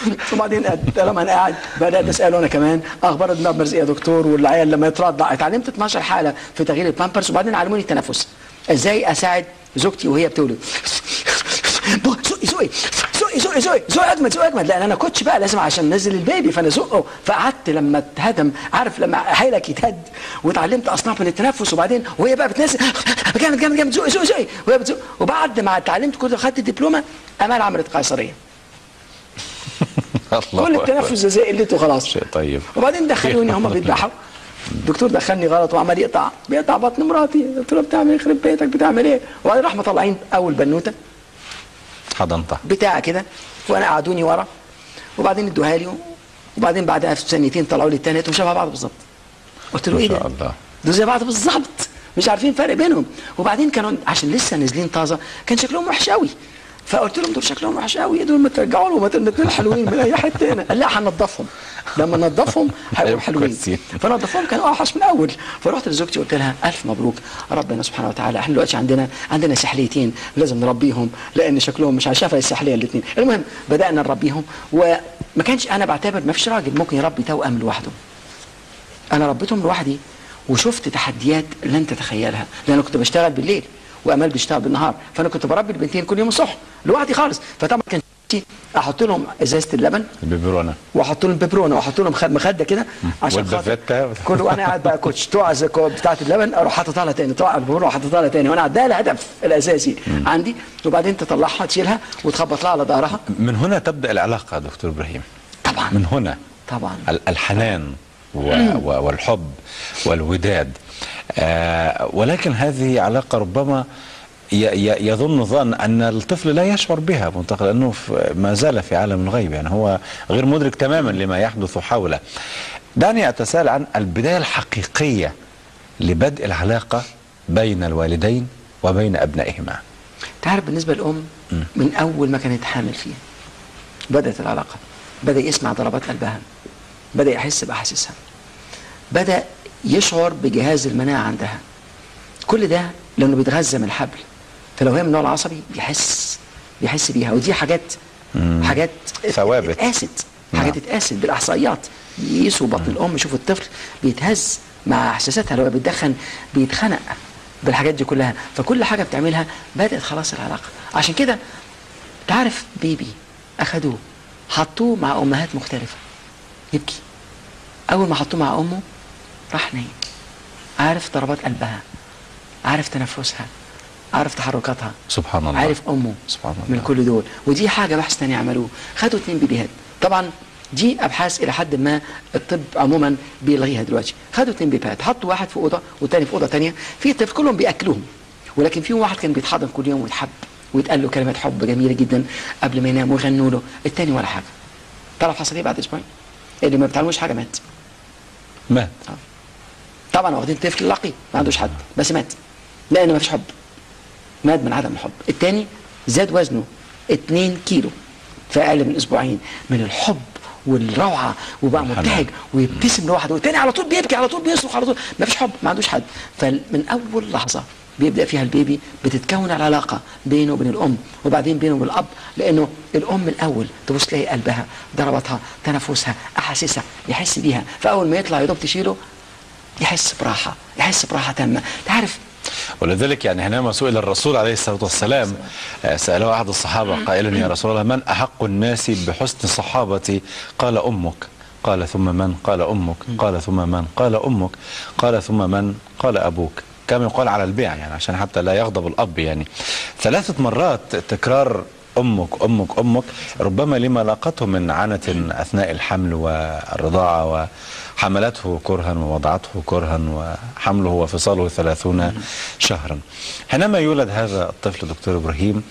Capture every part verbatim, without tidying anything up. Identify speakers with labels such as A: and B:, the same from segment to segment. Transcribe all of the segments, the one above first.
A: وبعدين لما انا قاعد بدات اساله انا كمان اخبار البامبرز ايه يا دكتور، والعيال لما يترضع. اتعلمت اتناشر حاله في تغيير البامبرز، وبعدين علموني التنفس ازاي اساعد زوجتي وهي بتولد. زقي زقي زقي زقي زقي زقي اجمد زقي اجمد، لان انا كوتش بقى لازم عشان ننزل البيبي فانا زقه. فقعدت لما اتهدم، عارف لما حيلك يتهد، واتعلمت اصناف من التنفس. وبعدين وهي بقى بتنزل جامد جامد جامد زقي زقي زقي وهي بتزق. وبعد ما اتعلمت كل خدت الدبلومه، امال عملت قيصريه. كل التنفس زي قلته خلاص.
B: شيء طيب.
A: وبعدين دخلوني هم بيذبحوا، الدكتور دخلني غلط وعمال يقطع بيقطع بطن مراتي. قلت له بتعمل يخرب بيتك بتعمل ايه؟ وبعدين راح مطلعين اول بنوته
B: حضنتها
A: بتاع كده، وانا قعدوني ورا، وبعدين ادوها لي، وبعدين بعدها في ثانيتين طلعوا لي الثانيه وشبه بعض بالظبط. قلت له ايه ده؟
B: الله،
A: دول زي بعض بالظبط، مش عارفين فرق بينهم. وبعدين كانوا عشان لسه نازلين طازه كان شكلهم وحش قوي، فقلت لهم دول شكلهم وحش قوي، دول ما ترجعوا لهم الاثنين حلوين من اي حته هنا. قال لا هنضفهم، لما ننضفهم هيبقوا حلوين. فنضفهم كانوا اوحش من الاول. فرحت لزوجتي قلت لها الف مبروك، ربنا سبحانه وتعالى احنا دلوقتي عندنا عندنا سحليتين لازم نربيهم، لان شكلهم مش شافه السحليه الاثنين. المهم بدانا نربيهم، وما كانش انا بعتبر ما فيش راجل ممكن يربي توأم لوحده. انا ربيتهم لوحدي وشفت تحديات لن تتخيلها، لان انا كنت بشتغل بالليل وامال بيشتغل بالنهار، فانا كنت بربي البنتين كل يوم الصبح لوحدي خالص. فطبعا كان احط لهم ازازه اللبن
B: البيبرونه،
A: واحط لهم بيبرونه، واحط لهم مخده كده عشان خاطر كل وانا قاعد بقى كوتش تقع بتاعه اللبن اروح حاططها لها تاني، تقع البيبرونه وحاططها لها تاني، وانا ده الهدف الاساسي مم. عندي. وبعدين تطلعها تشيلها وتخبط لها على ظهرها.
B: من هنا تبدا العلاقه دكتور ابراهيم.
A: طبعا
B: من هنا
A: طبعا
B: الحنان والحب والوداد. آه ولكن هذه علاقة ربما يظن ظن أن الطفل لا يشعر بها منطقة، لأنه ما زال في عالم الغيب، يعني هو غير مدرك تماما لما يحدث حوله. دعني أتساءل عن البداية الحقيقية لبدء العلاقة بين الوالدين وبين أبنائهما.
A: تعرف بالنسبة للأم من أول ما كانت حامل فيه بدأت العلاقة، بدأ يسمع ضربات قلبها، بدأ يحس بأحاسيسها، بدأ يشعر بجهاز المناعة عندها. كل ده لأنه بيتغذى من الحبل، فلو هي من النوع العصبي بيحس بيحس بيها. ودي حاجات مم. حاجات
B: ثوابت
A: اتقاست، حاجات اتقاست بالإحصائيات. يقيسوا بطن الأم، يشوفوا الطفل بيتهز مع إحساساتها، لو بيتدخن بيتخنق بالحاجات دي كلها. فكل حاجة بتعملها بدأت خلاص العلاقة. عشان كده تعرف بيبي أخدوه حطوه مع أمهات مختلفة يبكي. أول ما حطوه مع أمه راح نايم، عارف ضربات قلبها، عارف تنفسها، عارف تحركاتها،
B: سبحان الله،
A: عارف أمه
B: سبحان الله.
A: من كل دول. ودي حاجة بحث تاني عملوه، خدوا اتنين بيبيهات. طبعا دي أبحاث إلى حد ما الطب عموما بيلغيها دلوقتي. خدوا اتنين بيبيهات، حطوا واحد في أوضة والتاني في أوضة تانية. في طفل كلهم بيأكلوهم، ولكن فيهم واحد كان بيتحضن كل يوم ويتحب ويتقال له كلمات حب جميلة جدا قبل ما ينام ويغنوا له. التاني ولا حاجة. تعرف حصل ايه بعد اسبوعين؟ اللي ما بتعلموش حاجة مات.
B: مات.
A: آه. طبعا واخدين طفل لقي ما عندوش حد بس مات، لان ما فيش حب، مات من عدم الحب. الثاني زاد وزنه اتنين كيلو في اقل من اسبوعين من الحب والروعه، وبقى مبتهج ويبتسم لوحده. والثاني على طول بيبكي، على طول بيصرخ، على طول ما فيش حب، ما عندوش حد. فمن اول لحظه بيبدا فيها البيبي بتتكون العلاقه بينه وبين الام، وبعدين بينه وبين الاب، لانه الام الاول تبص تلاقي قلبها، ضرباتها، تنفسها، احاسيسها، يحس بيها. فاول ما يطلع يا دوب تشيله يحس براحه، يحس براحه تامه. تعرف
B: ولذلك يعني حينما سئل الرسول عليه الصلاه والسلام، ساله احد الصحابه قائلا يا رسول الله من احق الناس بحسن صحابتي؟ قال امك. قال ثم من؟ قال امك. قال ثم من؟ قال امك. قال ثم من؟ قال ابوك. كما يقال على البيع، يعني عشان حتى لا يغضب الاب. يعني ثلاثه مرات تكرار امك امك امك، ربما لما لاقته من عنة اثناء الحمل والرضاعه، وحملته كرها ووضعته كرها، وحمله وفصاله ثلاثون شهرا. حينما يولد هذا الطفل دكتور ابراهيم،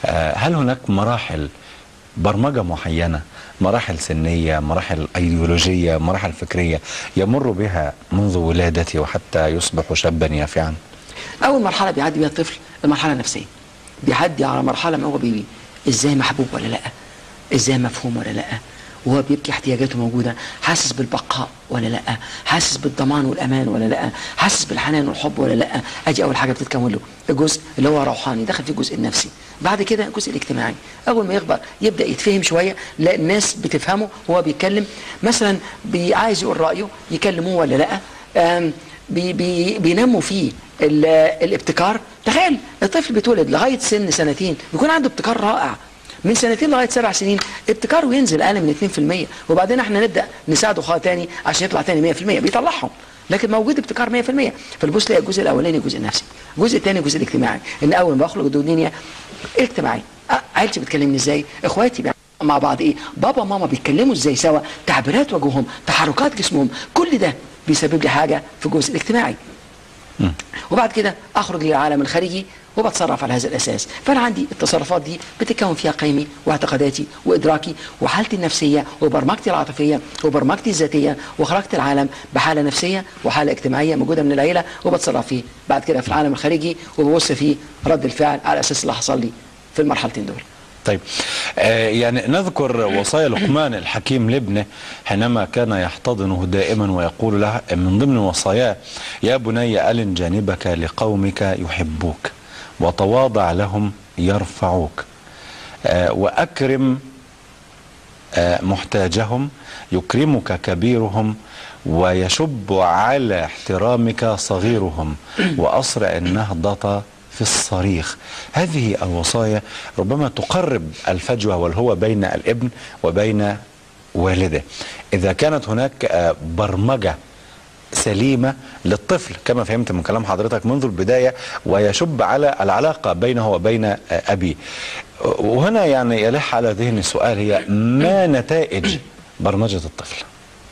B: هل هناك مراحل برمجه معينه، مراحل سنيه، مراحل ايديولوجيه، مراحل فكريه يمر بها منذ ولادته وحتى يصبح شابا يافعا؟
A: اول مرحله بيعدي بها الطفل المرحله النفسيه، بيعدي على مرحله ما هو بيبي ازاي محبوب ولا لا، ازاي مفهوم ولا لا، وهو بيبكي احتياجاته موجوده، حاسس بالبقاء ولا لا، حاسس بالضمان والامان ولا لا، حاسس بالحنان والحب ولا لا. اجي اول حاجه بتتكون له الجزء اللي هو روحاني، دخل فيه الجزء النفسي، بعد كده الجزء الاجتماعي. اول ما يكبر يبدا يتفهم شويه، لا الناس بتفهمه وهو بيتكلم، مثلا عايز يقول رايه يكلموه ولا لا. بي بي بينموا فيه الابتكار. تخيل الطفل بيتولد لغايه سن سنتين بيكون عنده ابتكار رائع، من سنتين لغايه سبع سنين ابتكاره ينزل اقل من اتنين في المية، وبعدين احنا نبدا نساعده خطوه تاني عشان يطلع تاني مية في المية، بيطلعهم، لكن موجود ابتكار مية في المية. فالبص تلاقي الجزء الاولاني الجزء النفسي، الجزء الثاني الجزء الاجتماعي، ان اول ما بخرج الدنيا الاجتماعي، عيلتي بتكلمني ازاي، اخواتي مع بعض ايه، بابا وماما بيتكلموا ازاي سوا، تعبيرات وجههم، تحركات جسمهم، كل ده بيسبب لي حاجه في الجزء الاجتماعي. م. وبعد كده اخرج للعالم الخارجي وبتصرف على هذا الاساس. فانا عندي التصرفات دي بتتكون فيها قيمي واعتقاداتي وادراكي وحالتي النفسيه وبرمجتي العاطفيه وبرمجتي الذاتيه، وخرجت العالم بحاله نفسيه وحاله اجتماعيه موجوده من العيله وبتصرف فيه بعد كده في العالم الخارجي، وببص فيه رد الفعل على اساس اللي حصل لي في المرحلتين دول.
B: طيب آه يعني نذكر وصايا لقمان الحكيم لابنه حينما كان يحتضنه دائما ويقول له من ضمن وصاياه: يا بني ألن جانبك لقومك يحبوك وتواضع لهم يرفعوك، آه وأكرم آه محتاجهم يكرمك كبيرهم ويشب على احترامك صغيرهم وأسرع النهضة في الصريخ. هذه الوصايا ربما تقرب الفجوة والهوى بين الابن وبين والده. إذا كانت هناك برمجة سليمة للطفل كما فهمت من كلام حضرتك منذ البداية، ويشب على العلاقة بينه وبين أبيه. وهنا يعني يلح على ذهني سؤال: هي ما نتائج برمجة الطفل؟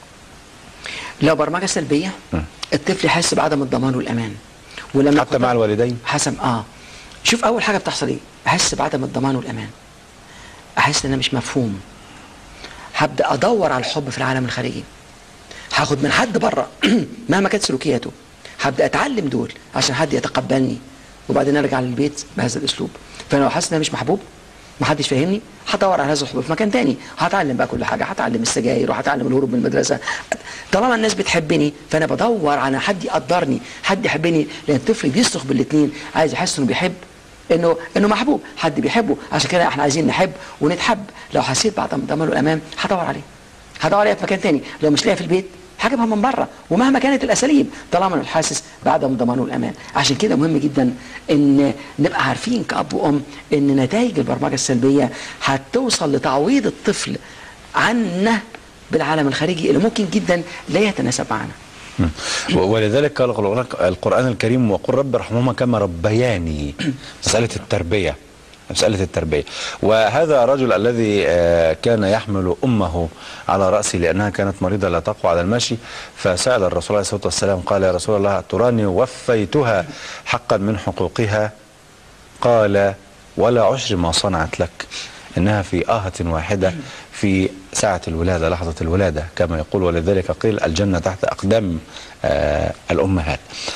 A: لو برمجة سلبية الطفل يحس بعدم الضمان والأمان، ولما
B: حتى مع الوالدين
A: حسب اه شوف اول حاجه بتحصل ايه، احس بعدم الضمان والامان، احس ان انا مش مفهوم، هبدا ادور على الحب في العالم الخارجي، هاخد من حد بره مهما كانت سلوكياته، هبدا اتعلم دول عشان حد يتقبلني، وبعدين ارجع للبيت بهذا الاسلوب. فانا لو حاسس ان انا مش محبوب، محدش فاهمني، هدور على هذا الحب في مكان تاني، هتعلم بقى كل حاجه، هتعلم السجاير وهتعلم الهروب من المدرسه. طالما الناس بتحبني فانا بدور على حد يقدرني، حد يحبني، لان الطفل بيصرخ بالاثنين، عايز يحس انه بيحب، انه انه محبوب، حد بيحبه. عشان كده احنا عايزين نحب ونتحب. لو حسيت بعدم الضمان والامان هدور عليه، هدور عليه في مكان تاني، لو مش لاقي في البيت هجيبها من بره، ومهما كانت الاساليب طالما انا حاسس بعدم الضمان والامان. عشان كده مهم جدا ان نبقى عارفين كأب وام ان نتائج البرمجه السلبيه هتوصل لتعويض الطفل عنا بالعالم الخارجي اللي ممكن جدا لا يتناسب معنا.
B: ولذلك قال القرآن الكريم: وقل رب ارحمهما كما ربياني. مسألة التربية، مسألة التربية. وهذا الرجل الذي كان يحمل أمه على رأسه لأنها كانت مريضة لا تقوى على المشي، فسأل الرسول عليه الصلاة والسلام قال: يا رسول الله تراني وفيتها حقا من حقوقها؟ قال: ولا عشر ما صنعت لك، إنها في آهة واحدة في ساعة الولادة، لحظة الولادة كما يقول. ولذلك قيل الجنة تحت أقدام آه الأمهات.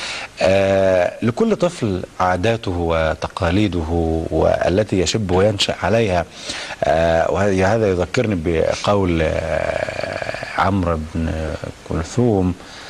B: آه لكل طفل عاداته وتقاليده والتي يشب وينشأ عليها. آه وهذا يذكرني بقول آه عمرو بن كلثوم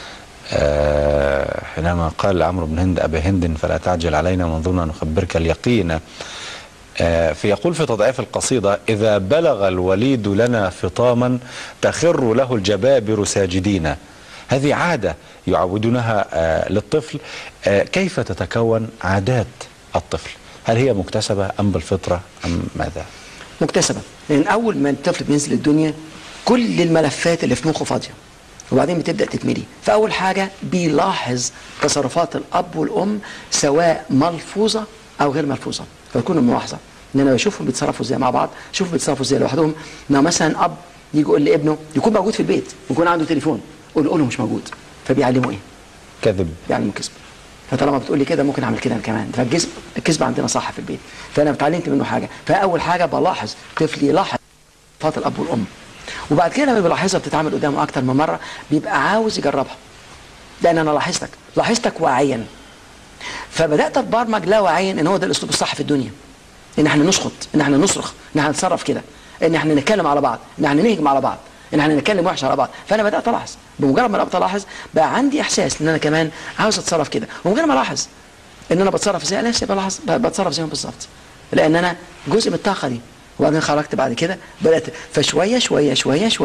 B: آه حينما قال عمرو بن هند: أبا هند فلا تعجل علينا وانظرنا نخبرك اليقين. آه فيقول في تضعيف القصيدة: إذا بلغ الوليد لنا فطاما تخر له الجبابر ساجدين. هذه عادة يعودونها آه للطفل. آه كيف تتكون عادات الطفل؟ هل هي مكتسبة أم بالفطرة أم ماذا؟
A: مكتسبة، لأن أول ما الطفل بينزل الدنيا كل الملفات اللي في مخه فاضية، وبعدين بتبدأ تتملي. فأول حاجة بيلاحظ تصرفات الأب والأم سواء ملفوظة أو غير ملفوظة، فتكون الملاحظة ان انا بشوفهم بيتصرفوا ازاي مع بعض، شوفوا بيتصرفوا ازاي لوحدهم. لو مثلا اب يجي يقول لابنه يكون موجود في البيت ويكون عنده تليفون، قول له مش موجود، فبيعلمه ايه؟
B: كذب،
A: بيعلمه كذب. فطالما بتقول لي كده ممكن اعمل كده انا كمان، فالكذب الكذب عندنا صح في البيت. فانا اتعلمت منه حاجه. فاول حاجه بلاحظ طفلي يلاحظ صفات الاب والام، وبعد كده لما بيلاحظها بتتعمل قدامه اكتر من مره بيبقى عاوز يجربها، لان انا لاحظتك لاحظتك واعيا، فبدات اتبرمج لا واعيا ان هو ده الاسلوب الصح في الدنيا، ان احنا نشخط، ان احنا نصرخ، ان احنا نتصرف كده، ان احنا نتكلم على بعض، ان احنا نهجم على بعض. ان احنا نتكلم وحش على بعض. فانا بدات الاحظ، بمجرد ما بدات الاحظ بقى عندي احساس ان انا كمان عاوز اتصرف كده، ومجرد ما الاحظ ان انا بتصرف ازاي انا نفسي بلاحظ بتصرف زيهم بالظبط، لان انا جزء من الطاقه دي. وبعدين خرجت بعد كده بدات فشويه شويه شويه شويه